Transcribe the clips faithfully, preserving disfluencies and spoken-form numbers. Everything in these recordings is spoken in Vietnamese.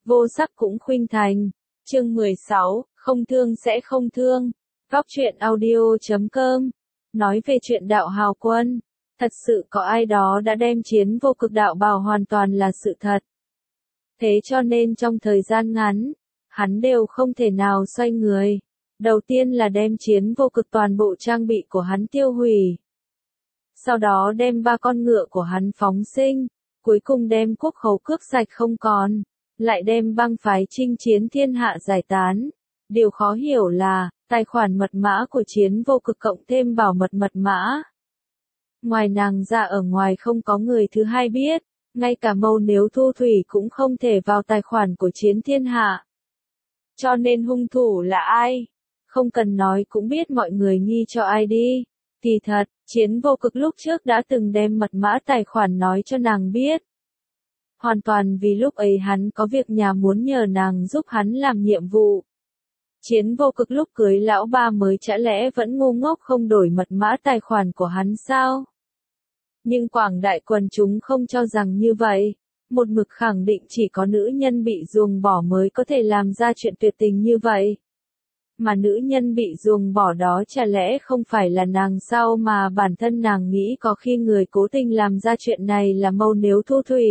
vô sắc cũng khuynh thành. Chương mười sáu, không thương sẽ không thương. Góc truyện audio chấm com nói về chuyện đạo hào quân. Thật sự có ai đó đã đem chiến vô cực đạo bảo hoàn toàn là sự thật. Thế cho nên trong thời gian ngắn, hắn đều không thể nào xoay người. Đầu tiên là đem chiến vô cực toàn bộ trang bị của hắn tiêu hủy. Sau đó đem ba con ngựa của hắn phóng sinh. Cuối cùng đem quốc khấu cướp sạch không còn. Lại đem băng phái chinh chiến thiên hạ giải tán. Điều khó hiểu là, tài khoản mật mã của chiến vô cực cộng thêm bảo mật mật mã. Ngoài nàng ra ở ngoài không có người thứ hai biết, ngay cả Mâu Nếu Thu Thủy cũng không thể vào tài khoản của chiến thiên hạ. Cho nên hung thủ là ai? Không cần nói cũng biết mọi người nghi cho ai đi. Kỳ thật, chiến vô cực lúc trước đã từng đem mật mã tài khoản nói cho nàng biết. Hoàn toàn vì lúc ấy hắn có việc nhà muốn nhờ nàng giúp hắn làm nhiệm vụ. Chiến vô cực lúc cưới lão ba mới chả lẽ vẫn ngu ngốc không đổi mật mã tài khoản của hắn sao? Nhưng quảng đại quần chúng không cho rằng như vậy. Một mực khẳng định chỉ có nữ nhân bị ruồng bỏ mới có thể làm ra chuyện tuyệt tình như vậy. Mà nữ nhân bị ruồng bỏ đó chả lẽ không phải là nàng sao mà bản thân nàng nghĩ có khi người cố tình làm ra chuyện này là Mâu Nếu Thu Thủy.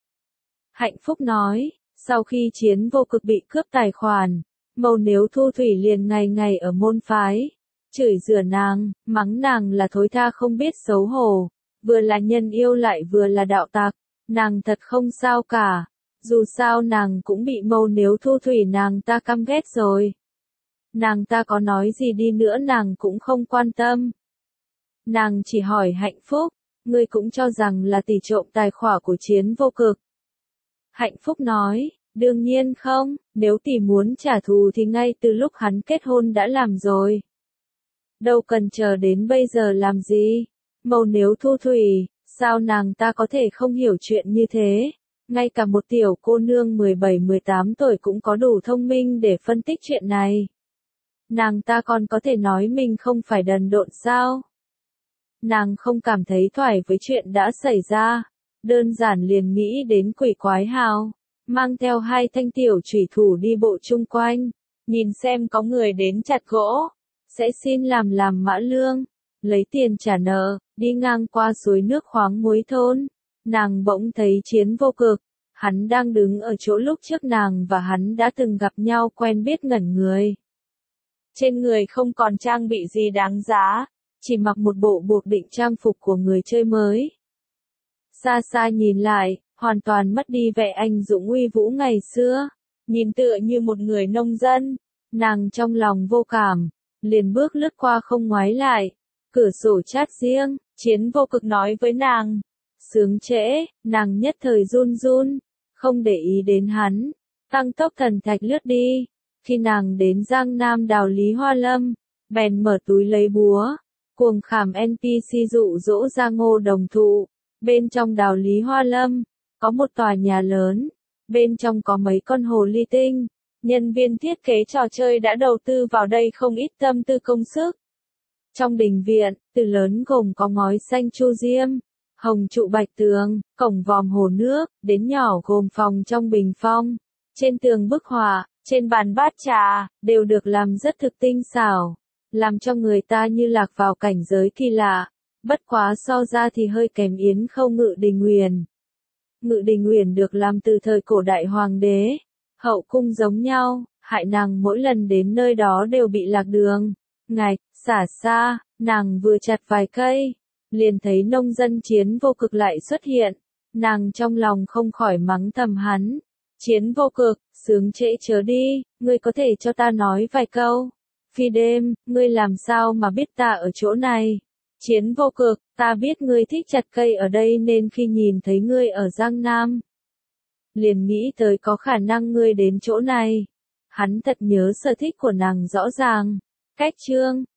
Hạnh Phúc nói, sau khi chiến vô cực bị cướp tài khoản, Mâu Nếu Thu Thủy liền ngày ngày ở môn phái, chửi rủa nàng, mắng nàng là thối tha không biết xấu hổ, vừa là nhân yêu lại vừa là đạo tặc, nàng thật không sao cả, dù sao nàng cũng bị Mâu Nếu Thu Thủy nàng ta căm ghét rồi. Nàng ta có nói gì đi nữa nàng cũng không quan tâm. Nàng chỉ hỏi Hạnh Phúc, ngươi cũng cho rằng là tỷ trộm tài khoản của chiến vô cực. Hạnh Phúc nói, đương nhiên không, nếu tỷ muốn trả thù thì ngay từ lúc hắn kết hôn đã làm rồi. Đâu cần chờ đến bây giờ làm gì? Mâu Nếu Thu Thủy, sao nàng ta có thể không hiểu chuyện như thế? Ngay cả một tiểu cô nương mười bảy mười tám tuổi cũng có đủ thông minh để phân tích chuyện này. Nàng ta còn có thể nói mình không phải đần độn sao? Nàng không cảm thấy thoải với chuyện đã xảy ra, đơn giản liền nghĩ đến quỷ quái hào, mang theo hai thanh tiểu chủy thủ đi bộ chung quanh, nhìn xem có người đến chặt gỗ, sẽ xin làm làm mã lương, lấy tiền trả nợ, đi ngang qua suối nước khoáng muối thôn, nàng bỗng thấy chiến vô cực, hắn đang đứng ở chỗ lúc trước nàng và hắn đã từng gặp nhau quen biết ngẩn người. Trên người không còn trang bị gì đáng giá, chỉ mặc một bộ buộc định trang phục của người chơi mới. Xa xa nhìn lại, hoàn toàn mất đi vẻ anh dũng uy vũ ngày xưa, nhìn tựa như một người nông dân, nàng trong lòng vô cảm, liền bước lướt qua không ngoái lại, cửa sổ chat riêng, chiến vô cực nói với nàng, sướng trễ, nàng nhất thời run run, không để ý đến hắn, tăng tốc thần thạch lướt đi. Khi nàng đến Giang Nam đào Lý Hoa Lâm, bèn mở túi lấy búa, cuồng khảm en pê xê dụ dỗ ra Ngô Đồng Thụ. Bên trong đào Lý Hoa Lâm, có một tòa nhà lớn, bên trong có mấy con hồ ly tinh. Nhân viên thiết kế trò chơi đã đầu tư vào đây không ít tâm tư công sức. Trong đình viện, từ lớn gồm có ngói xanh chu diêm, hồng trụ bạch tường, cổng vòm hồ nước, đến nhỏ gồm phòng trong bình phong. Trên tường bức họa, trên bàn bát trà, đều được làm rất thực tinh xảo, làm cho người ta như lạc vào cảnh giới kỳ lạ. Bất quá so ra thì hơi kém Yến Khâu Ngự Đình Uyển. Ngự Đình Uyển được làm từ thời cổ đại hoàng đế, hậu cung giống nhau, hại nàng mỗi lần đến nơi đó đều bị lạc đường. Ngạch, xả xa, nàng vừa chặt vài cây, liền thấy nông dân chiến vô cực lại xuất hiện, nàng trong lòng không khỏi mắng thầm hắn. Chiến vô cực, sướng trễ chớ đi, ngươi có thể cho ta nói vài câu. Phi đêm, ngươi làm sao mà biết ta ở chỗ này? Chiến vô cực, ta biết ngươi thích chặt cây ở đây nên khi nhìn thấy ngươi ở Giang Nam, liền nghĩ tới có khả năng ngươi đến chỗ này. Hắn thật nhớ sở thích của nàng rõ ràng. Cách chương,